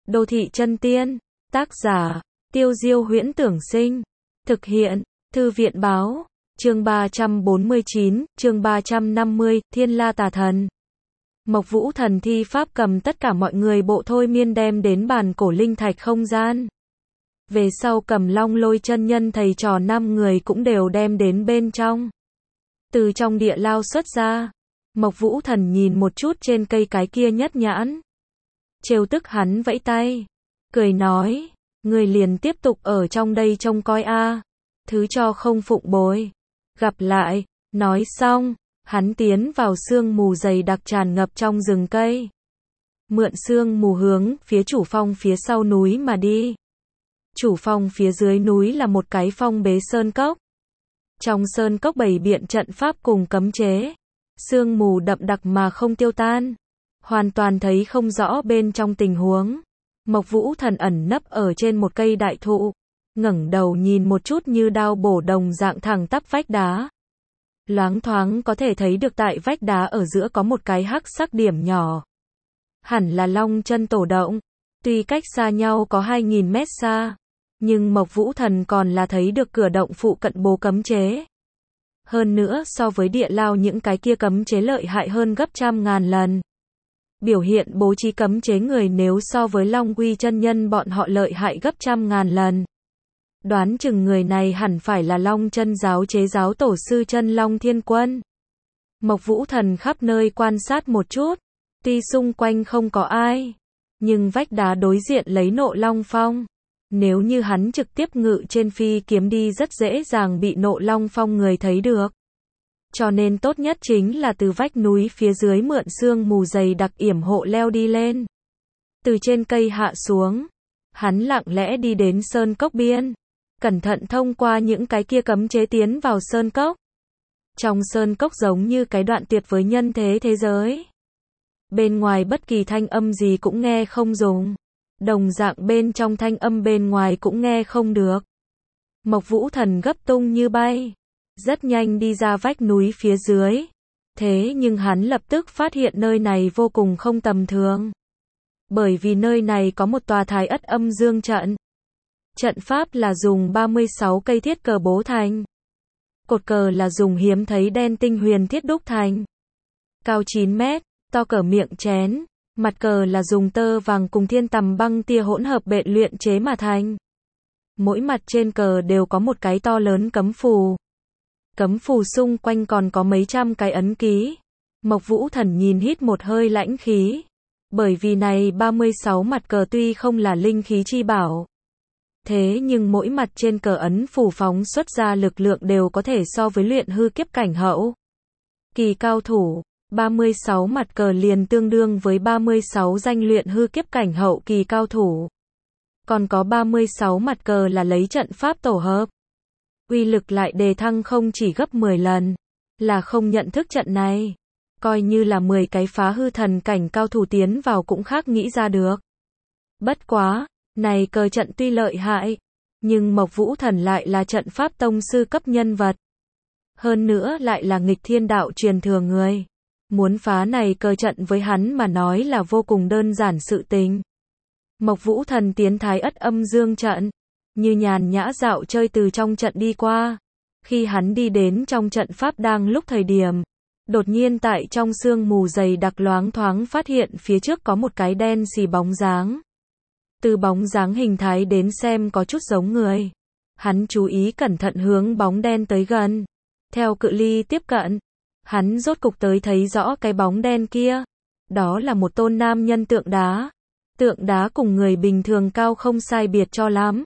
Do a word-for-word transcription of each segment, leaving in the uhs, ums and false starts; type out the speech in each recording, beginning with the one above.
Đô thị chân tiên. Tác giả, Tiêu Diêu Huyễn Tưởng Sinh. Thực hiện, Thư viện Báo. Chương ba trăm bốn mươi chín, chương ba trăm năm mươi, Thiên La Tà Thần. Mộc Vũ Thần thi pháp cầm tất cả mọi người bộ thôi miên đem đến bàn cổ linh thạch không gian. Về sau cầm Long Lôi chân nhân thầy trò năm người cũng đều đem đến bên trong. Từ trong địa lao xuất ra, Mộc Vũ Thần nhìn một chút trên cây cái kia nhất nhãn. Trêu tức hắn vẫy tay, cười nói, người liền tiếp tục ở trong đây trông coi a, thứ cho không phụng bồi. Gặp lại, nói xong, hắn tiến vào sương mù dày đặc tràn ngập trong rừng cây. Mượn sương mù hướng phía chủ phong phía sau núi mà đi. Chủ phong phía dưới núi là một cái phong bế sơn cốc. Trong sơn cốc bày biện trận pháp cùng cấm chế. Sương mù đậm đặc mà không tiêu tan. Hoàn toàn thấy không rõ bên trong tình huống. Mộc Vũ Thần ẩn nấp ở trên một cây đại thụ. Ngẩng đầu nhìn một chút như đao bổ đồng dạng thẳng tắp vách đá. Loáng thoáng có thể thấy được tại vách đá ở giữa có một cái hắc sắc điểm nhỏ. Hẳn là Long Chân Tổ Động. Tuy cách xa nhau có hai nghìn mét xa, nhưng Mộc Vũ Thần còn là thấy được cửa động phụ cận bố cấm chế. Hơn nữa so với địa lao những cái kia cấm chế lợi hại hơn gấp trăm ngàn lần. Biểu hiện bố trí cấm chế người nếu so với Long Uy chân nhân bọn họ lợi hại gấp trăm ngàn lần. Đoán chừng người này hẳn phải là Long Chân giáo chế giáo tổ sư Chân Long Thiên Quân. Mộc Vũ Thần khắp nơi quan sát một chút, tuy xung quanh không có ai, nhưng vách đá đối diện lấy Nộ Long Phong. Nếu như hắn trực tiếp ngự trên phi kiếm đi rất dễ dàng bị Nộ Long Phong người thấy được. Cho nên tốt nhất chính là từ vách núi phía dưới mượn sương mù dày đặc yểm hộ leo đi lên. Từ trên cây hạ xuống, hắn lặng lẽ đi đến sơn cốc biên, cẩn thận thông qua những cái kia cấm chế tiến vào sơn cốc. Trong sơn cốc giống như cái đoạn tuyệt với nhân thế thế giới. Bên ngoài bất kỳ thanh âm gì cũng nghe không dùng. Đồng dạng bên trong thanh âm bên ngoài cũng nghe không được. Mộc Vũ Thần gấp tung như bay. Rất nhanh đi ra vách núi phía dưới. Thế nhưng hắn lập tức phát hiện nơi này vô cùng không tầm thường. Bởi vì nơi này có một tòa Thái Ất Âm Dương trận. Trận pháp là dùng ba mươi sáu cây thiết cờ bố thành. Cột cờ là dùng hiếm thấy đen tinh huyền thiết đúc thành. Cao chín mét, to cỡ miệng chén. Mặt cờ là dùng tơ vàng cùng thiên tầm băng tia hỗn hợp bện luyện chế mà thành. Mỗi mặt trên cờ đều có một cái to lớn cấm phù. Cấm phù xung quanh còn có mấy trăm cái ấn ký. Mộc Vũ Thần nhìn hít một hơi lãnh khí. Bởi vì này ba mươi sáu mặt cờ tuy không là linh khí chi bảo. Thế nhưng mỗi mặt trên cờ ấn phù phóng xuất ra lực lượng đều có thể so với luyện hư kiếp cảnh hậu kỳ cao thủ. ba mươi sáu mặt cờ liền tương đương với ba mươi sáu danh luyện hư kiếp cảnh hậu kỳ cao thủ. Còn có ba mươi sáu mặt cờ là lấy trận pháp tổ hợp. Uy lực lại đề thăng không chỉ gấp mười lần. Là không nhận thức trận này. Coi như là mười cái phá hư thần cảnh cao thủ tiến vào cũng khác nghĩ ra được. Bất quá, này cờ trận tuy lợi hại, nhưng Mộc Vũ Thần lại là trận pháp tông sư cấp nhân vật. Hơn nữa lại là nghịch thiên đạo truyền thừa người. Muốn phá này cờ trận với hắn mà nói là vô cùng đơn giản sự tình. Mộc Vũ Thần tiến Thái Ất Âm Dương trận, như nhàn nhã dạo chơi từ trong trận đi qua. Khi hắn đi đến trong trận pháp đang lúc thời điểm, đột nhiên tại trong sương mù dày đặc loáng thoáng phát hiện phía trước có một cái đen xì bóng dáng. Từ bóng dáng hình thái đến xem có chút giống người. Hắn chú ý cẩn thận hướng bóng đen tới gần. Theo cự ly tiếp cận, hắn rốt cục tới thấy rõ cái bóng đen kia. Đó là một tôn nam nhân tượng đá. Tượng đá cùng người bình thường cao không sai biệt cho lắm.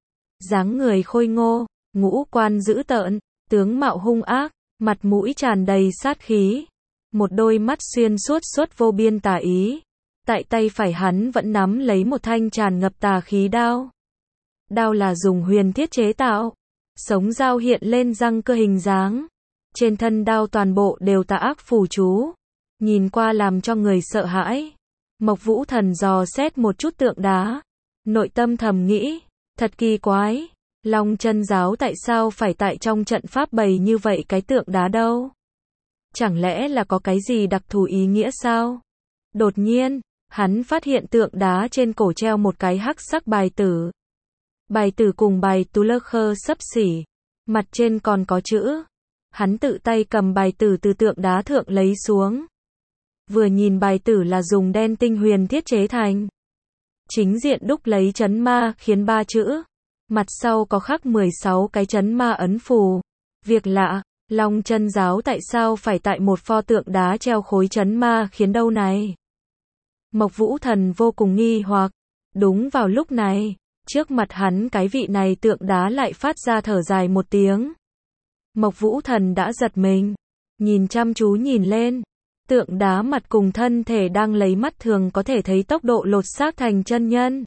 Dáng người khôi ngô, ngũ quan dữ tợn, tướng mạo hung ác, mặt mũi tràn đầy sát khí. Một đôi mắt xuyên suốt suốt vô biên tà ý. Tại tay phải hắn vẫn nắm lấy một thanh tràn ngập tà khí đao. Đao là dùng huyền thiết chế tạo. Sống dao hiện lên răng cơ hình dáng. Trên thân đao toàn bộ đều tà ác phù chú. Nhìn qua làm cho người sợ hãi. Mộc Vũ Thần dò xét một chút tượng đá. Nội tâm thầm nghĩ. Thật kỳ quái. Long Chân giáo tại sao phải tại trong trận pháp bày như vậy cái tượng đá đâu? Chẳng lẽ là có cái gì đặc thù ý nghĩa sao? Đột nhiên, hắn phát hiện tượng đá trên cổ treo một cái hắc sắc bài tử. Bài tử cùng bài tú lơ khơ xấp xỉ, mặt trên còn có chữ. Hắn tự tay cầm bài tử từ tượng đá thượng lấy xuống. Vừa nhìn bài tử là dùng đen tinh huyền thiết chế thành. Chính diện đúc lấy chấn ma khiến ba chữ. Mặt sau có khắc mười sáu cái chấn ma ấn phù. Việc lạ, Long Chân giáo tại sao phải tại một pho tượng đá treo khối chấn ma khiến đâu này? Mộc Vũ Thần vô cùng nghi hoặc. Đúng vào lúc này, trước mặt hắn cái vị này tượng đá lại phát ra thở dài một tiếng. Mộc Vũ Thần đã giật mình, nhìn chăm chú nhìn lên. Tượng đá mặt cùng thân thể đang lấy mắt thường có thể thấy tốc độ lột xác thành chân nhân.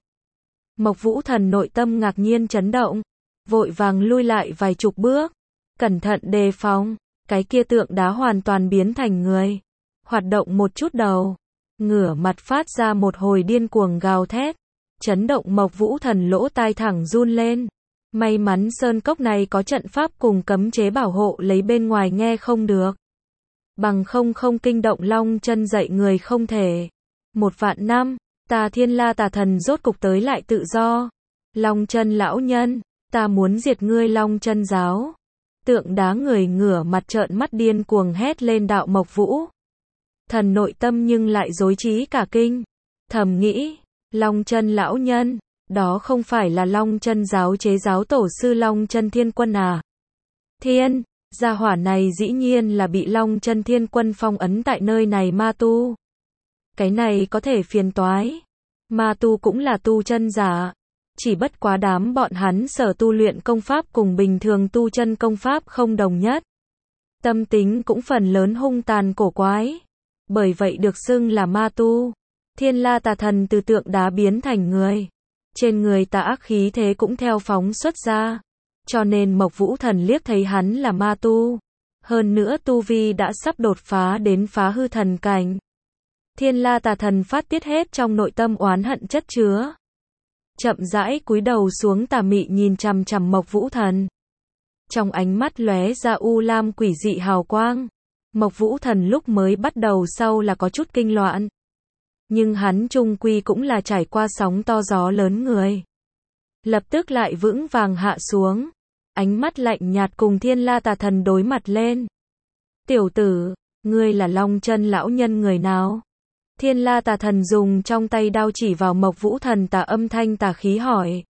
Mộc Vũ Thần nội tâm ngạc nhiên chấn động, vội vàng lui lại vài chục bước, cẩn thận đề phòng, cái kia tượng đá hoàn toàn biến thành người, hoạt động một chút đầu, ngửa mặt phát ra một hồi điên cuồng gào thét, chấn động Mộc Vũ Thần lỗ tai thẳng run lên. May mắn sơn cốc này có trận pháp cùng cấm chế bảo hộ lấy bên ngoài nghe không được. Bằng không không kinh động Long Chân dạy người không thể. Một vạn năm, ta Thiên La Tà Thần rốt cục tới lại tự do. Long Chân lão nhân, ta muốn diệt ngươi Long Chân giáo. Tượng đá người ngửa mặt trợn mắt điên cuồng hét lên đạo Mộc Vũ. Thần nội tâm nhưng lại rối trí cả kinh. Thầm nghĩ, Long Chân lão nhân, đó không phải là Long Chân giáo chế giáo tổ sư Long Chân Thiên Quân à? Thiên, gia hỏa này dĩ nhiên là bị Long Chân Thiên Quân phong ấn tại nơi này ma tu. Cái này có thể phiền toái. Ma tu cũng là tu chân giả. Chỉ bất quá đám bọn hắn sở tu luyện công pháp cùng bình thường tu chân công pháp không đồng nhất. Tâm tính cũng phần lớn hung tàn cổ quái. Bởi vậy được xưng là ma tu. Thiên La Tà Thần từ tượng đá biến thành người. Trên người tà ác khí thế cũng theo phóng xuất ra. Cho nên Mộc Vũ Thần liếc thấy hắn là ma tu. Hơn nữa tu vi đã sắp đột phá đến phá hư thần cảnh. Thiên La Tà Thần phát tiết hết trong nội tâm oán hận chất chứa. Chậm rãi cúi đầu xuống tà mị nhìn chằm chằm Mộc Vũ Thần. Trong ánh mắt lóe ra u lam quỷ dị hào quang. Mộc Vũ Thần lúc mới bắt đầu sau là có chút kinh loạn. Nhưng hắn chung quy cũng là trải qua sóng to gió lớn người. Lập tức lại vững vàng hạ xuống. Ánh mắt lạnh nhạt cùng Thiên La Tà Thần đối mặt lên. Tiểu tử, ngươi là Long Chân lão nhân người nào? Thiên La Tà Thần dùng trong tay đao chỉ vào Mộc Vũ Thần tà âm thanh tà khí hỏi.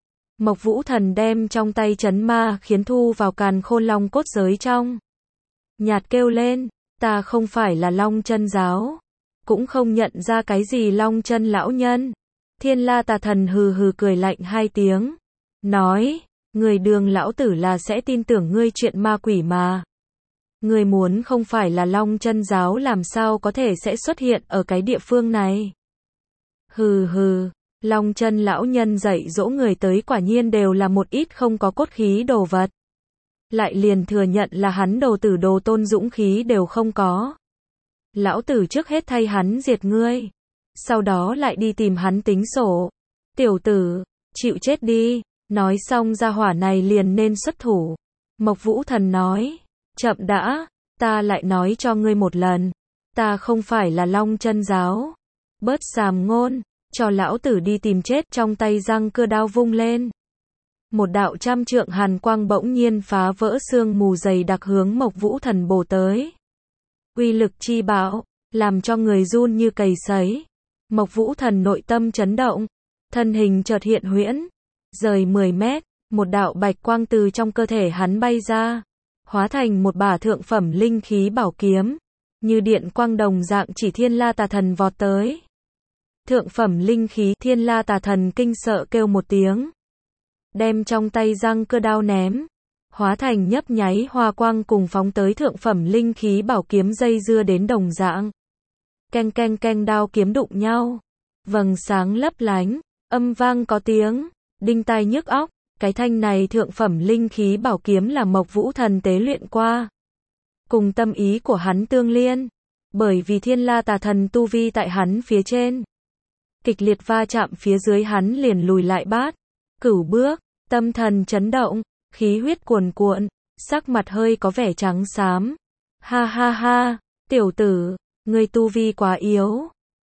Mộc Vũ Thần đem trong tay chấn ma khiến thu vào càn khôn long cốt giới trong. Nhạt kêu lên, ta không phải là Long Chân giáo. Cũng không nhận ra cái gì Long Chân lão nhân. Thiên La Tà Thần hừ hừ cười lạnh hai tiếng. Nói, người đường lão tử là sẽ tin tưởng ngươi chuyện ma quỷ mà. Ngươi muốn không phải là Long Chân giáo làm sao có thể sẽ xuất hiện ở cái địa phương này. Hừ hừ, Long Chân lão nhân dạy dỗ người tới quả nhiên đều là một ít không có cốt khí đồ vật. Lại liền thừa nhận là hắn đồ tử đồ tôn dũng khí đều không có. Lão tử trước hết thay hắn diệt ngươi. Sau đó lại đi tìm hắn tính sổ. Tiểu tử, chịu chết đi. Nói xong gia hỏa này liền nên xuất thủ. Mộc Vũ Thần nói. Chậm đã, ta lại nói cho ngươi một lần. Ta không phải là Long Chân giáo. Bớt sàm ngôn, cho lão tử đi tìm chết. Trong tay răng cưa đao vung lên. Một đạo trăm trượng hàn quang bỗng nhiên phá vỡ sương mù dày đặc hướng Mộc Vũ Thần bổ tới. Uy lực chi bạo, làm cho người run như cầy sấy. Mộc Vũ Thần nội tâm chấn động, thân hình chợt hiện huyễn, rời mười mét, một đạo bạch quang từ trong cơ thể hắn bay ra, hóa thành một bả thượng phẩm linh khí bảo kiếm, như điện quang đồng dạng chỉ Thiên La Tà Thần vọt tới. Thượng phẩm linh khí, Thiên La Tà Thần kinh sợ kêu một tiếng, đem trong tay răng cưa đao ném, hóa thành nhấp nháy hoa quang cùng phóng tới thượng phẩm linh khí bảo kiếm dây dưa đến đồng dạng. Keng keng keng đao kiếm đụng nhau, vầng sáng lấp lánh, âm vang có tiếng, đinh tai nhức óc. Cái thanh này thượng phẩm linh khí bảo kiếm là Mộc Vũ Thần tế luyện qua, cùng tâm ý của hắn tương liên, bởi vì Thiên La Tà Thần tu vi tại hắn phía trên, kịch liệt va chạm phía dưới hắn liền lùi lại bát, cửu bước, tâm thần chấn động, khí huyết cuồn cuộn, sắc mặt hơi có vẻ trắng xám. Ha ha ha, tiểu tử, ngươi tu vi quá yếu.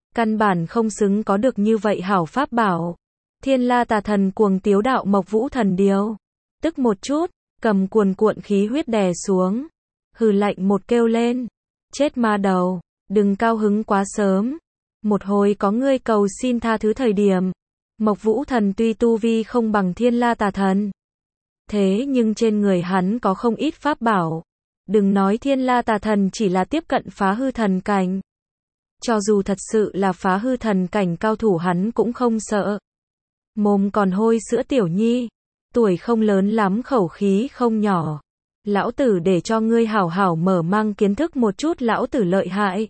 Căn bản không xứng có được như vậy hảo pháp bảo. Thiên La Tà Thần cuồng tiếu đạo Mộc Vũ Thần điếu. Tức một chút, cầm cuồn cuộn khí huyết đè xuống. Hừ lạnh một kêu lên. Chết ma đầu, đừng cao hứng quá sớm. Một hồi có ngươi cầu xin tha thứ thời điểm. Mộc Vũ Thần tuy tu vi không bằng Thiên La Tà Thần. Thế nhưng trên người hắn có không ít pháp bảo. Đừng nói Thiên La Tà Thần chỉ là tiếp cận phá hư thần cảnh. Cho dù thật sự là phá hư thần cảnh cao thủ hắn cũng không sợ. Mồm còn hôi sữa tiểu nhi. Tuổi không lớn lắm khẩu khí không nhỏ. Lão tử để cho ngươi hảo hảo mở mang kiến thức một chút lão tử lợi hại.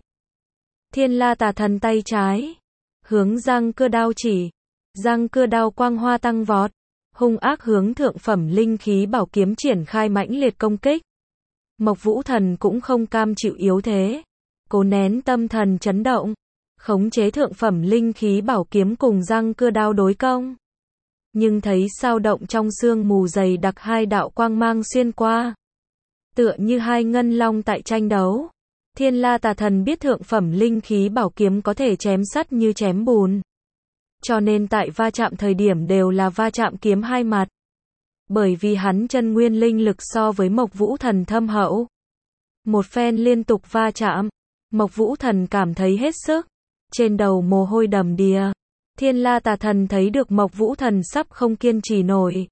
Thiên La Tà Thần tay trái. Hướng Giang Cưa Đao chỉ. Giang Cưa Đao quang hoa tăng vọt. Hung ác hướng thượng phẩm linh khí bảo kiếm triển khai mãnh liệt công kích. Mộc Vũ Thần cũng không cam chịu yếu thế. Cố nén tâm thần chấn động. Khống chế thượng phẩm linh khí bảo kiếm cùng Giang Cưa Đao đối công. Nhưng thấy sao động trong sương mù dày đặc hai đạo quang mang xuyên qua. Tựa như hai ngân long tại tranh đấu. Thiên La Tà Thần biết thượng phẩm linh khí bảo kiếm có thể chém sắt như chém bùn. Cho nên tại va chạm thời điểm đều là va chạm kiếm hai mặt. Bởi vì hắn chân nguyên linh lực so với Mộc Vũ Thần thâm hậu. Một phen liên tục va chạm. Mộc Vũ Thần cảm thấy hết sức. Trên đầu mồ hôi đầm đìa. Thiên La Tà Thần thấy được Mộc Vũ Thần sắp không kiên trì nổi.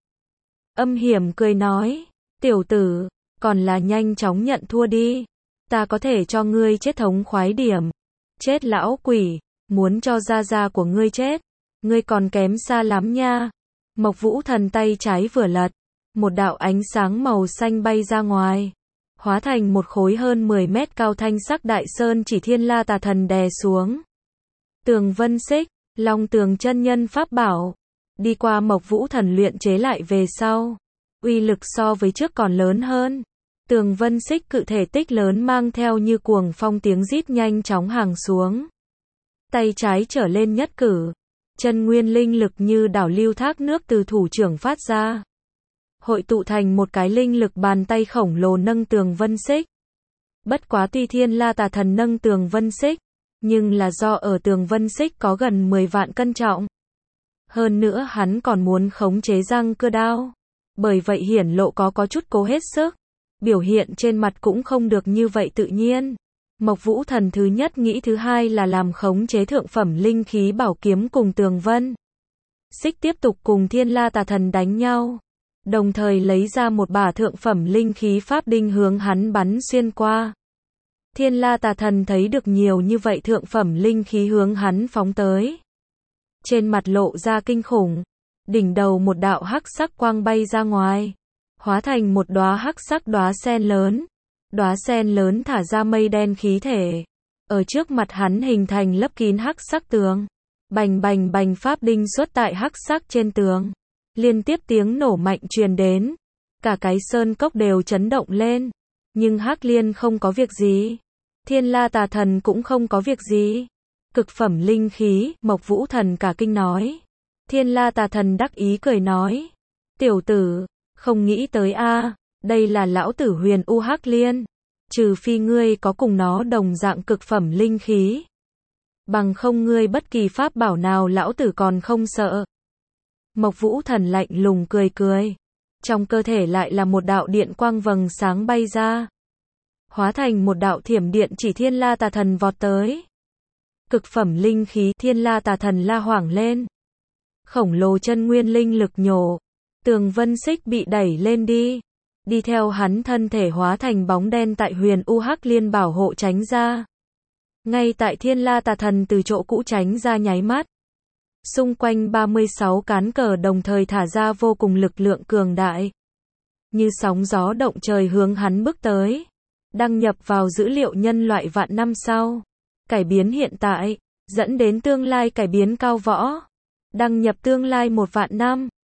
Âm hiểm cười nói. Tiểu tử, còn là nhanh chóng nhận thua đi. Ta có thể cho ngươi chết thống khoái điểm. Chết lão quỷ, muốn cho gia gia của ngươi chết. Ngươi còn kém xa lắm nha. Mộc Vũ Thần tay trái vừa lật. Một đạo ánh sáng màu xanh bay ra ngoài. Hóa thành một khối hơn mười mét cao thanh sắc đại sơn chỉ Thiên La Tà Thần đè xuống. Tường Vân Xích, Long Tường chân nhân pháp bảo. Đi qua Mộc Vũ Thần luyện chế lại về sau. Uy lực so với trước còn lớn hơn. Tường Vân Xích cự thể tích lớn mang theo như cuồng phong tiếng rít nhanh chóng hàng xuống. Tay trái trở lên nhất cử. Chân nguyên linh lực như đảo lưu thác nước từ thủ trưởng phát ra. Hội tụ thành một cái linh lực bàn tay khổng lồ nâng Tường Vân Xích. Bất quá tuy Thiên La Tà Thần nâng Tường Vân Xích, nhưng là do ở Tường Vân Xích có gần mười vạn cân trọng. Hơn nữa hắn còn muốn khống chế Giang Cưa Đao. Bởi vậy hiển lộ có có chút cố hết sức. Biểu hiện trên mặt cũng không được như vậy tự nhiên. Mộc Vũ Thần thứ nhất nghĩ thứ hai là làm khống chế thượng phẩm linh khí bảo kiếm cùng Tường Vân Xích tiếp tục cùng Thiên La Tà Thần đánh nhau. Đồng thời lấy ra một bả thượng phẩm linh khí pháp đinh hướng hắn bắn xuyên qua. Thiên La Tà Thần thấy được nhiều như vậy thượng phẩm linh khí hướng hắn phóng tới. Trên mặt lộ ra kinh khủng. Đỉnh đầu một đạo hắc sắc quang bay ra ngoài. Hóa thành một đóa hắc sắc đóa sen lớn. Đóa sen lớn thả ra mây đen khí thể. Ở trước mặt hắn hình thành lấp kín hắc sắc tường. Bành bành bành pháp đinh xuất tại hắc sắc trên tường. Liên tiếp tiếng nổ mạnh truyền đến. Cả cái sơn cốc đều chấn động lên. Nhưng Hắc Liên không có việc gì. Thiên La Tà Thần cũng không có việc gì. Cực phẩm linh khí, Mộc Vũ Thần cả kinh nói. Thiên La Tà Thần đắc ý cười nói. Tiểu tử, không nghĩ tới a, đây là lão tử Huyền U Hắc Liên. Trừ phi ngươi có cùng nó đồng dạng cực phẩm linh khí. Bằng không ngươi bất kỳ pháp bảo nào lão tử còn không sợ. Mộc Vũ Thần lạnh lùng cười cười. Trong cơ thể lại là một đạo điện quang vầng sáng bay ra. Hóa thành một đạo thiểm điện chỉ Thiên La Tà Thần vọt tới. Cực phẩm linh khí Thiên La Tà Thần la hoảng lên. Khổng lồ chân nguyên linh lực nhổ. Tường Vân Xích bị đẩy lên đi. Đi theo hắn thân thể hóa thành bóng đen tại Huyền U Hắc Liên bảo hộ tránh ra. Ngay tại Thiên La Tà Thần từ chỗ cũ tránh ra nháy mắt. Xung quanh ba mươi sáu cán cờ đồng thời thả ra vô cùng lực lượng cường đại. Như sóng gió động trời hướng hắn bước tới. Đăng nhập vào dữ liệu nhân loại vạn năm sau. Cải biến hiện tại, dẫn đến tương lai cải biến cao võ. Đăng nhập tương lai một vạn năm.